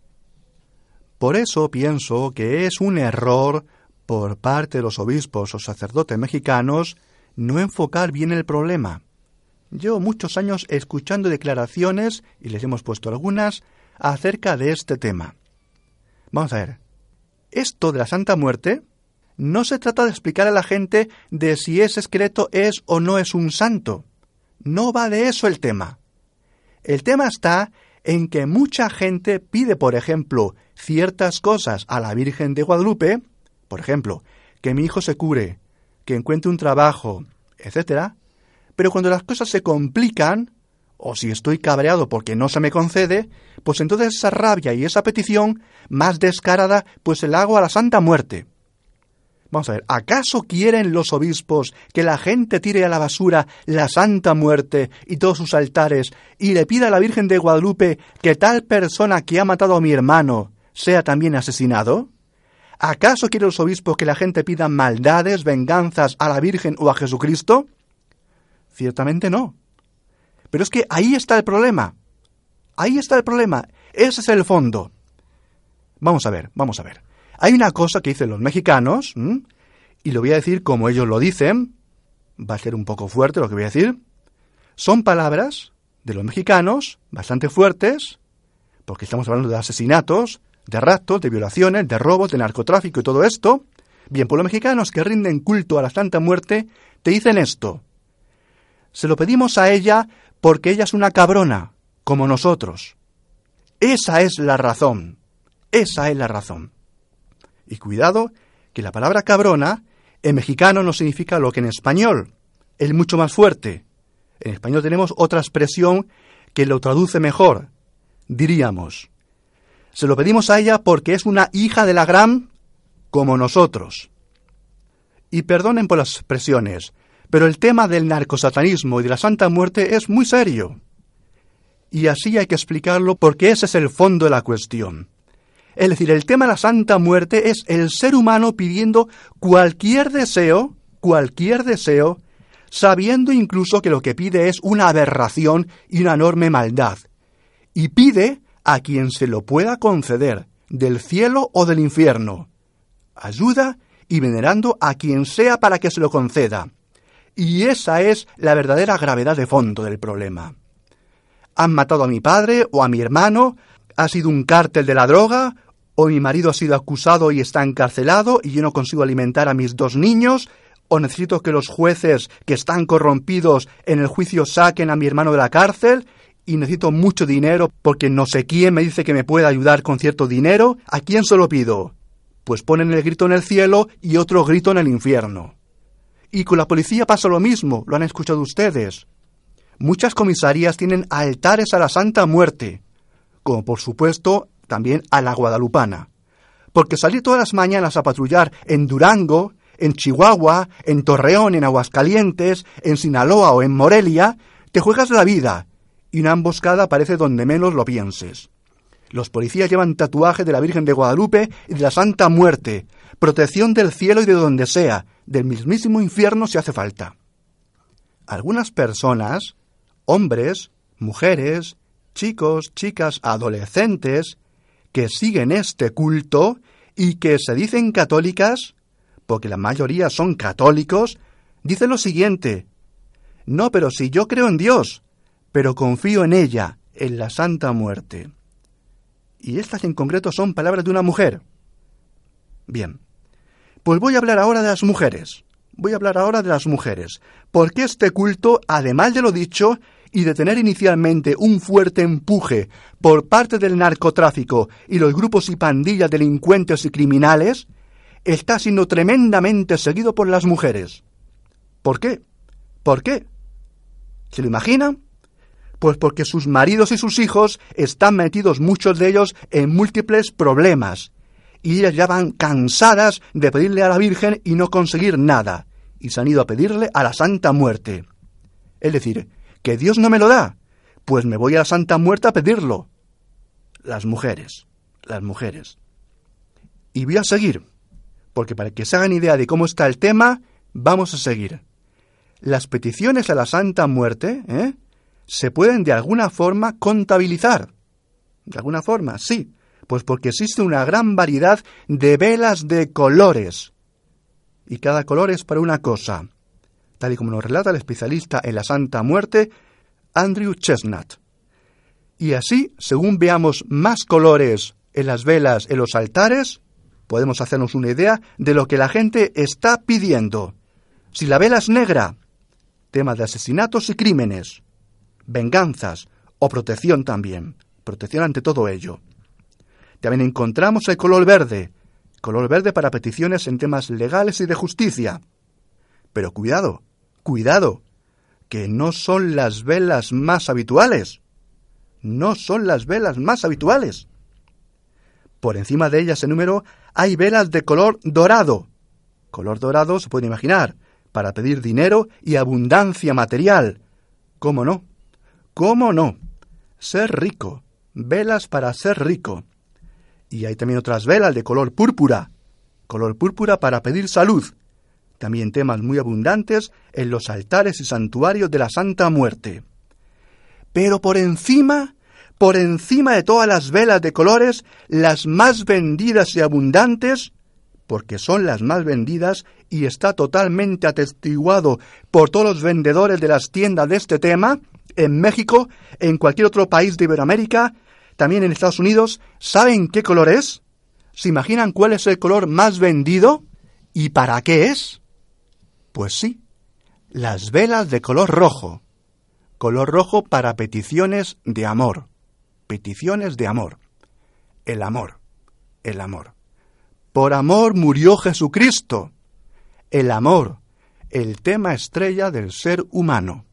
[SPEAKER 2] Por eso pienso que es un error por parte de los obispos o sacerdotes mexicanos no enfocar bien el problema. Llevo muchos años escuchando declaraciones, y les hemos puesto algunas, acerca de este tema. Vamos a ver. Esto de la Santa Muerte no se trata de explicar a la gente de si ese esqueleto es o no es un santo. No va de eso el tema. El tema está en que mucha gente pide, por ejemplo, ciertas cosas a la Virgen de Guadalupe, por ejemplo, que mi hijo se cure, que encuentre un trabajo, etcétera, pero cuando las cosas se complican, o si estoy cabreado porque no se me concede, pues entonces esa rabia y esa petición más descarada, pues se la hago a la Santa Muerte. Vamos a ver, ¿acaso quieren los obispos que la gente tire a la basura la Santa Muerte y todos sus altares y le pida a la Virgen de Guadalupe que tal persona que ha matado a mi hermano sea también asesinado? ¿Acaso quieren los obispos que la gente pida maldades, venganzas a la Virgen o a Jesucristo? Ciertamente no. Pero es que ahí está el problema. Ahí está el problema. Ese es el fondo. Vamos a ver, vamos a ver. Hay una cosa que dicen los mexicanos, ¿m? y lo voy a decir como ellos lo dicen, va a ser un poco fuerte lo que voy a decir. Son palabras de los mexicanos bastante fuertes, porque estamos hablando de asesinatos, de raptos, de violaciones, de robos, de narcotráfico y todo esto. Bien, pues los mexicanos que rinden culto a la Santa Muerte te dicen esto. Se lo pedimos a ella porque ella es una cabrona, como nosotros. Esa es la razón. Esa es la razón. Y cuidado, que la palabra cabrona en mexicano no significa lo que en español. Es mucho más fuerte. En español tenemos otra expresión que lo traduce mejor. Diríamos, se lo pedimos a ella porque es una hija de la gran como nosotros. Y perdonen por las expresiones, pero el tema del narcosatanismo y de la Santa Muerte es muy serio. Y así hay que explicarlo porque ese es el fondo de la cuestión. Es decir, el tema de la Santa Muerte es el ser humano pidiendo cualquier deseo, cualquier deseo, sabiendo incluso que lo que pide es una aberración y una enorme maldad. Y pide a quien se lo pueda conceder, del cielo o del infierno. Ayuda y venerando a quien sea para que se lo conceda. Y esa es la verdadera gravedad de fondo del problema. Han matado a mi padre o a mi hermano, ha sido un cártel de la droga, o mi marido ha sido acusado y está encarcelado y yo no consigo alimentar a mis dos niños, o necesito que los jueces que están corrompidos en el juicio saquen a mi hermano de la cárcel, y necesito mucho dinero porque no sé quién me dice que me puede ayudar con cierto dinero. ¿A quién se lo pido? Pues ponen el grito en el cielo y otro grito en el infierno. Y con la policía pasa lo mismo, lo han escuchado ustedes. Muchas comisarías tienen altares a la Santa Muerte, como por supuesto también a la guadalupana. Porque salir todas las mañanas a patrullar en Durango, en Chihuahua, en Torreón, en Aguascalientes, en Sinaloa o en Morelia, te juegas la vida, y una emboscada aparece donde menos lo pienses. Los policías llevan tatuajes de la Virgen de Guadalupe y de la Santa Muerte, protección del cielo y de donde sea, del mismísimo infierno si hace falta. Algunas personas, hombres, mujeres, chicos, chicas, adolescentes, que siguen este culto y que se dicen católicas, porque la mayoría son católicos, dicen lo siguiente: no, pero si yo creo en Dios, pero confío en ella, en la Santa Muerte. Y estas en concreto son palabras de una mujer. Bien, pues voy a hablar ahora de las mujeres. Voy a hablar ahora de las mujeres, porque este culto, además de lo dicho, y de tener inicialmente un fuerte empuje por parte del narcotráfico y los grupos y pandillas delincuentes y criminales, está siendo tremendamente seguido por las mujeres. ¿Por qué? ¿Por qué? ¿Se lo imaginan? Pues porque sus maridos y sus hijos están metidos, muchos de ellos, en múltiples problemas, y ellas ya van cansadas de pedirle a la Virgen y no conseguir nada, y se han ido a pedirle a la Santa Muerte. Es decir, que Dios no me lo da, pues me voy a la Santa Muerte a pedirlo. Las mujeres, las mujeres. Y voy a seguir, porque para que se hagan idea de cómo está el tema, vamos a seguir. Las peticiones a la Santa Muerte, ¿eh?, se pueden de alguna forma contabilizar. De alguna forma, sí, pues porque existe una gran variedad de velas de colores. Y cada color es para una cosa, tal y como nos relata el especialista en la Santa Muerte, Andrew Chestnut. Y así, según veamos más colores en las velas en los altares, podemos hacernos una idea de lo que la gente está pidiendo. Si la vela es negra, tema de asesinatos y crímenes, venganzas o protección también, protección ante todo ello. También encontramos el color verde, color verde para peticiones en temas legales y de justicia. Pero cuidado, cuidado, que no son las velas más habituales. No son las velas más habituales. Por encima de ellas en número hay velas de color dorado. Color dorado se puede imaginar, para pedir dinero y abundancia material. ¿Cómo no? ¿Cómo no? Ser rico. Velas para ser rico. Y hay también otras velas de color púrpura. Color púrpura para pedir salud. También temas muy abundantes en los altares y santuarios de la Santa Muerte. Pero por encima, por encima de todas las velas de colores, las más vendidas y abundantes, porque son las más vendidas y está totalmente atestiguado por todos los vendedores de las tiendas de este tema, en México, en cualquier otro país de Iberoamérica, también en Estados Unidos, ¿saben qué color es? ¿Se imaginan cuál es el color más vendido? ¿Y para qué es? Pues sí, las velas de color rojo. Color rojo para peticiones de amor. Peticiones de amor. El amor. El amor. Por amor murió Jesucristo. El amor. El tema estrella del ser humano.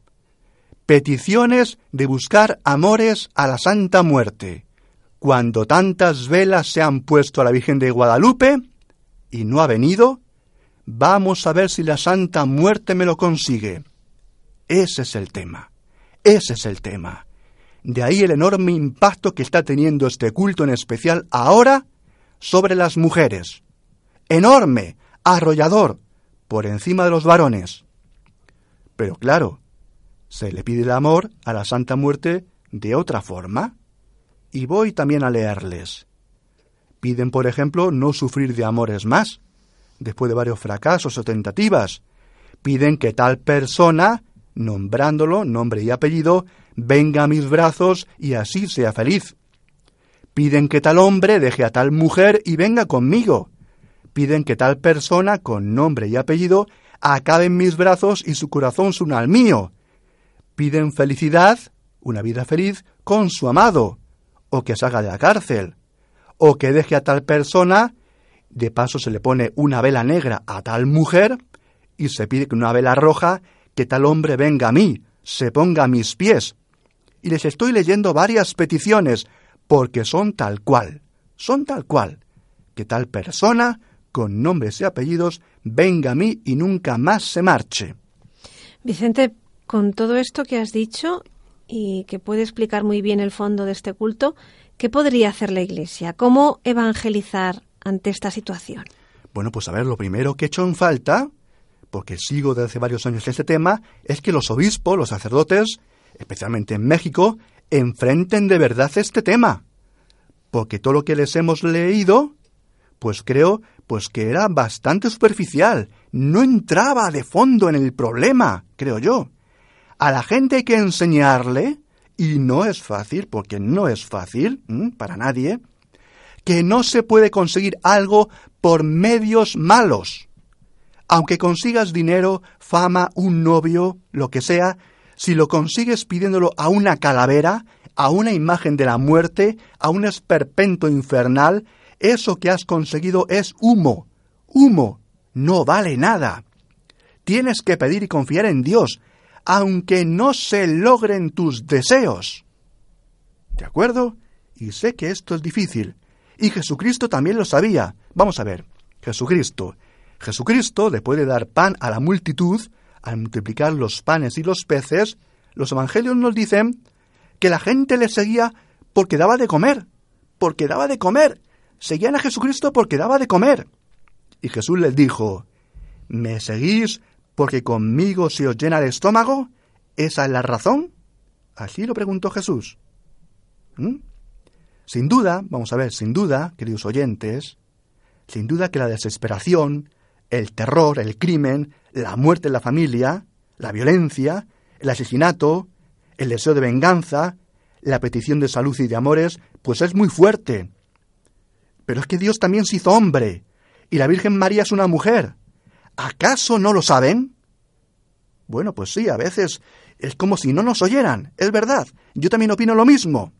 [SPEAKER 2] Peticiones de buscar amores a la Santa Muerte. Cuando tantas velas se han puesto a la Virgen de Guadalupe y no ha venido, vamos a ver si la Santa Muerte me lo consigue. Ese es el tema. Ese es el tema. De ahí el enorme impacto que está teniendo este culto en especial ahora sobre las mujeres. Enorme, arrollador, por encima de los varones. Pero claro, se le pide el amor a la Santa Muerte de otra forma. Y voy también a leerles. Piden, por ejemplo, no sufrir de amores más, después de varios fracasos o tentativas. Piden que tal persona, nombrándolo, nombre y apellido, venga a mis brazos y así sea feliz. Piden que tal hombre deje a tal mujer y venga conmigo. Piden que tal persona, con nombre y apellido, acabe en mis brazos y su corazón se una al mío. Piden felicidad, una vida feliz, con su amado, o que salga de la cárcel, o que deje a tal persona, de paso se le pone una vela negra a tal mujer, y se pide que una vela roja, que tal hombre venga a mí, se ponga a mis pies. Y les estoy leyendo varias peticiones, porque son tal cual, son tal cual, que tal persona, con nombres y apellidos, venga a mí y nunca más se marche.
[SPEAKER 3] Vicente, con todo esto que has dicho, y que puede explicar muy bien el fondo de este culto, ¿qué podría hacer la Iglesia? ¿Cómo evangelizar ante esta situación?
[SPEAKER 2] Bueno, pues a ver, lo primero que he hecho en falta, porque sigo desde hace varios años este tema, es que los obispos, los sacerdotes, especialmente en México, enfrenten de verdad este tema. Porque todo lo que les hemos leído, pues creo pues que era bastante superficial, no entraba de fondo en el problema, creo yo. A la gente hay que enseñarle, y no es fácil, porque no es fácil, ¿m? para nadie, que no se puede conseguir algo por medios malos. Aunque consigas dinero, fama, un novio, lo que sea, si lo consigues pidiéndolo a una calavera, a una imagen de la muerte, a un esperpento infernal, eso que has conseguido es humo, humo, no vale nada. Tienes que pedir y confiar en Dios, aunque no se logren tus deseos. ¿De acuerdo? Y sé que esto es difícil. Y Jesucristo también lo sabía. Vamos a ver, Jesucristo. Jesucristo, después de dar pan a la multitud, al multiplicar los panes y los peces, los evangelios nos dicen que la gente le seguía porque daba de comer, porque daba de comer. Seguían a Jesucristo porque daba de comer. Y Jesús les dijo, ¿me seguís porque conmigo se os llena el estómago? ¿Esa es la razón? Así lo preguntó Jesús. ¿Mm? Sin duda, vamos a ver, sin duda, queridos oyentes, sin duda que la desesperación, el terror, el crimen, la muerte en la familia, la violencia, el asesinato, el deseo de venganza, la petición de salud y de amores, pues es muy fuerte. Pero es que Dios también se hizo hombre, y la Virgen María es una mujer. ¿Acaso no lo saben? Bueno, pues sí, a veces es como si no nos oyeran, es verdad, yo también opino lo mismo.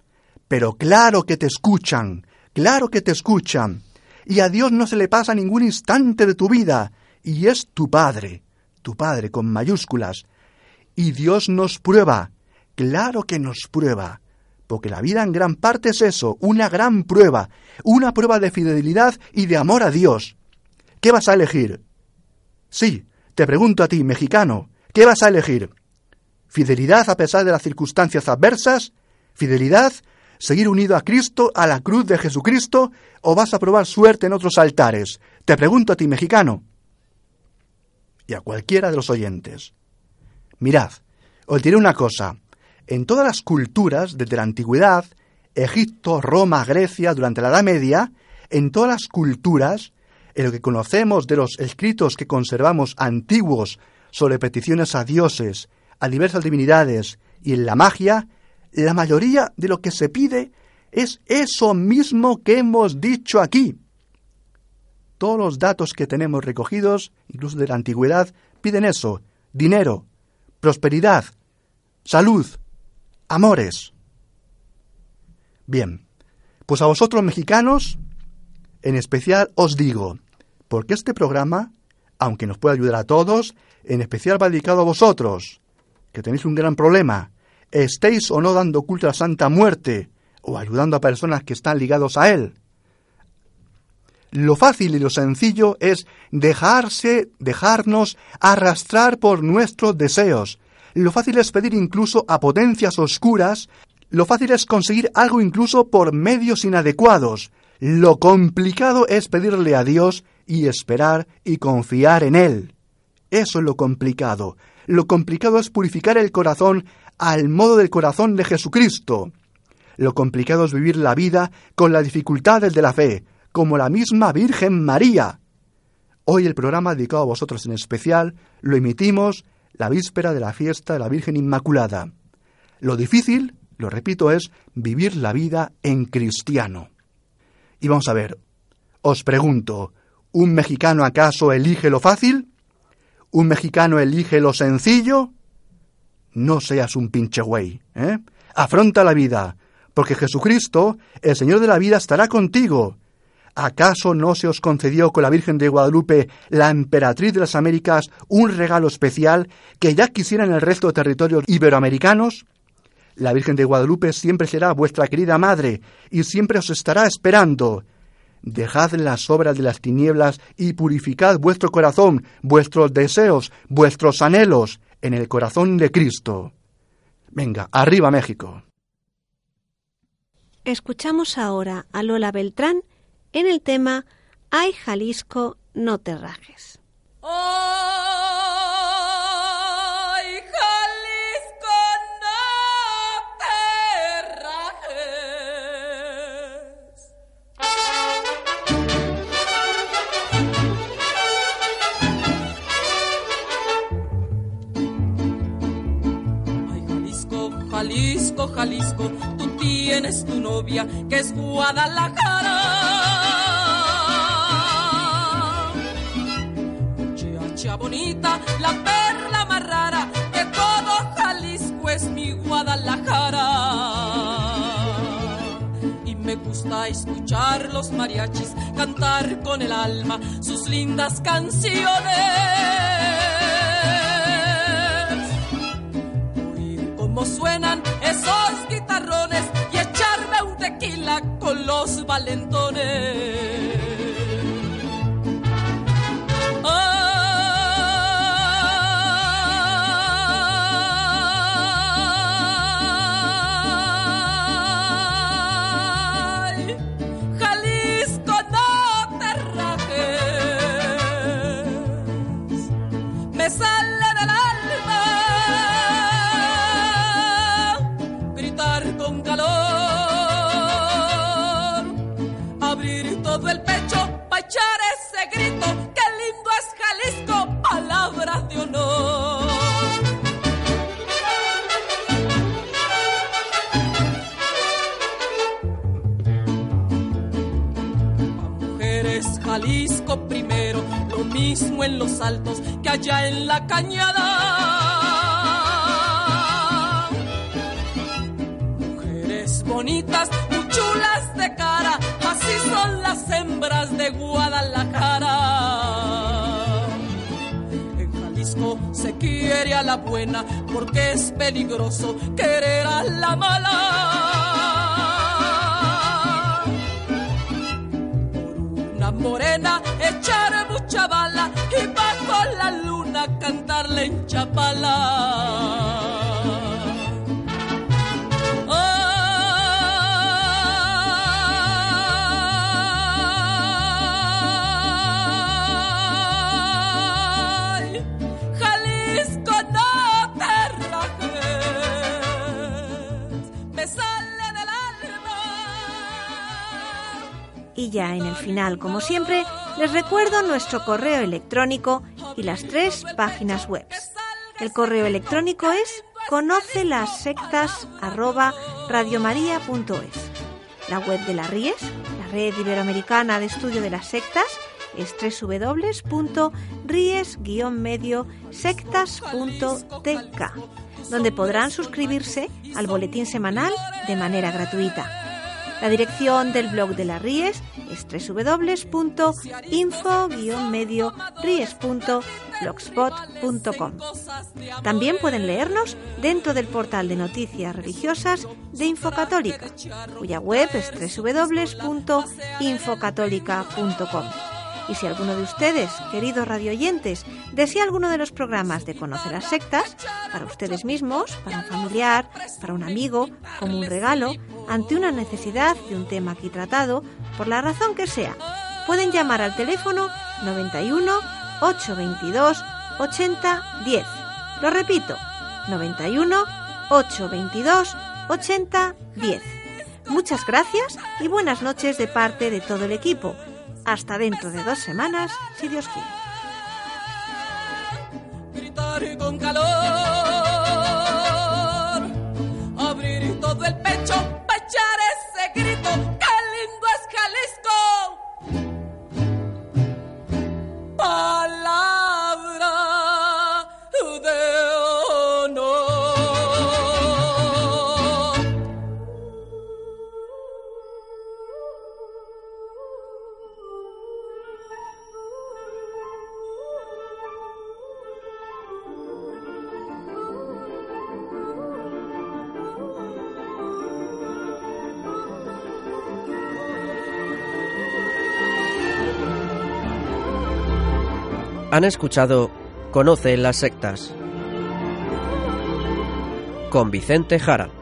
[SPEAKER 2] Pero claro que te escuchan, claro que te escuchan, y a Dios no se le pasa ningún instante de tu vida, y es tu Padre, tu Padre con mayúsculas, y Dios nos prueba, claro que nos prueba, porque la vida en gran parte es eso, una gran prueba, una prueba de fidelidad y de amor a Dios. ¿Qué vas a elegir? Sí, te pregunto a ti, mexicano, ¿qué vas a elegir? ¿Fidelidad a pesar de las circunstancias adversas? ¿Fidelidad? ¿Seguir unido a Cristo, a la cruz de Jesucristo? ¿O vas a probar suerte en otros altares? Te pregunto a ti, mexicano. Y a cualquiera de los oyentes. Mirad, os diré una cosa. En todas las culturas, desde la antigüedad, Egipto, Roma, Grecia, durante la Edad Media, en todas las culturas, en lo que conocemos de los escritos que conservamos antiguos sobre peticiones a dioses, a diversas divinidades y en la magia, la mayoría de lo que se pide es eso mismo que hemos dicho aquí. Todos los datos que tenemos recogidos, incluso de la antigüedad, piden eso: dinero, prosperidad, salud, amores. Bien, pues a vosotros mexicanos, en especial os digo, porque este programa, aunque nos puede ayudar a todos, en especial va dedicado a vosotros, que tenéis un gran problema, estéis o no dando culto a la Santa Muerte, o ayudando a personas que están ligados a él. Lo fácil y lo sencillo es dejarse, dejarnos arrastrar por nuestros deseos. Lo fácil es pedir incluso a potencias oscuras. Lo fácil es conseguir algo incluso por medios inadecuados. Lo complicado es pedirle a Dios y esperar y confiar en Él. Eso es lo complicado. Lo complicado es purificar el corazón al modo del corazón de Jesucristo. Lo complicado es vivir la vida con las dificultades de la fe, como la misma Virgen María. Hoy el programa dedicado a vosotros en especial lo emitimos la víspera de la fiesta de la Virgen Inmaculada. Lo difícil, lo repito, es vivir la vida en cristiano. Y vamos a ver, os pregunto, ¿un mexicano acaso elige lo fácil? ¿Un mexicano elige lo sencillo? No seas un pinche güey, ¿eh? Afronta la vida, porque Jesucristo, el Señor de la vida, estará contigo. ¿Acaso no se os concedió con la Virgen de Guadalupe, la emperatriz de las Américas, un regalo especial que ya quisieran el resto de territorios iberoamericanos? La Virgen de Guadalupe siempre será vuestra querida madre y siempre os estará esperando. Dejad las obras de las tinieblas y purificad vuestro corazón, vuestros deseos, vuestros anhelos en el corazón de Cristo. Venga, arriba México.
[SPEAKER 3] Escuchamos ahora a Lola Beltrán en el tema Ay, Jalisco, no te rajes.
[SPEAKER 8] ¡Ay, Jalisco, no te rajes! Ay, Jalisco, Jalisco, Jalisco, tú tienes tu novia que es Guadalajara. Bonita, la perla más rara de todo Jalisco es mi Guadalajara. Y me gusta escuchar los mariachis cantar con el alma sus lindas canciones. Oír cómo suenan esos guitarrones y echarme un tequila con los valentones. Jalisco primero, lo mismo en los altos que allá en la cañada. Mujeres bonitas, muy chulas de cara, así son las hembras de Guadalajara. En Jalisco se quiere a la buena porque es peligroso querer a la mala. Morena, echar mucha bala y bajo la luna cantarle en Chapala. Ay, Jalisco, no te rajes, me sale del alma.
[SPEAKER 3] Y ya en el final, como siempre, les recuerdo nuestro correo electrónico y las tres páginas web. El correo electrónico es conoce las sectas arroba radiomaria punto es. La web de la RIES, la Red Iberoamericana de Estudio de las Sectas, es doble u doble u doble u punto ries guion medio sectas punto t k, donde podrán suscribirse al boletín semanal de manera gratuita. La dirección del blog de la RIES es doble u doble u doble u punto info guion medio ries punto blogspot punto com. También pueden leernos dentro del portal de noticias religiosas de Infocatólica, cuya web es doble u doble u doble u punto infocatólica punto com. Y si alguno de ustedes, queridos radioyentes, desea alguno de los programas de Conoce las Sectas, para ustedes mismos, para un familiar, para un amigo, como un regalo, ante una necesidad de un tema aquí tratado, por la razón que sea, pueden llamar al teléfono noventa y uno, ochocientos veintidós, ochenta, diez. Lo repito, noventa y uno, ochocientos veintidós, ochenta, diez. Muchas gracias y buenas noches de parte de todo el equipo. Hasta dentro de dos semanas, si Dios quiere.
[SPEAKER 8] Gritar con calor, abrir todo el pecho para echar ese grito. ¡Qué lindo es Jalisco! Palabra de honor.
[SPEAKER 1] Han escuchado Conoce las sectas con Vicente Jara.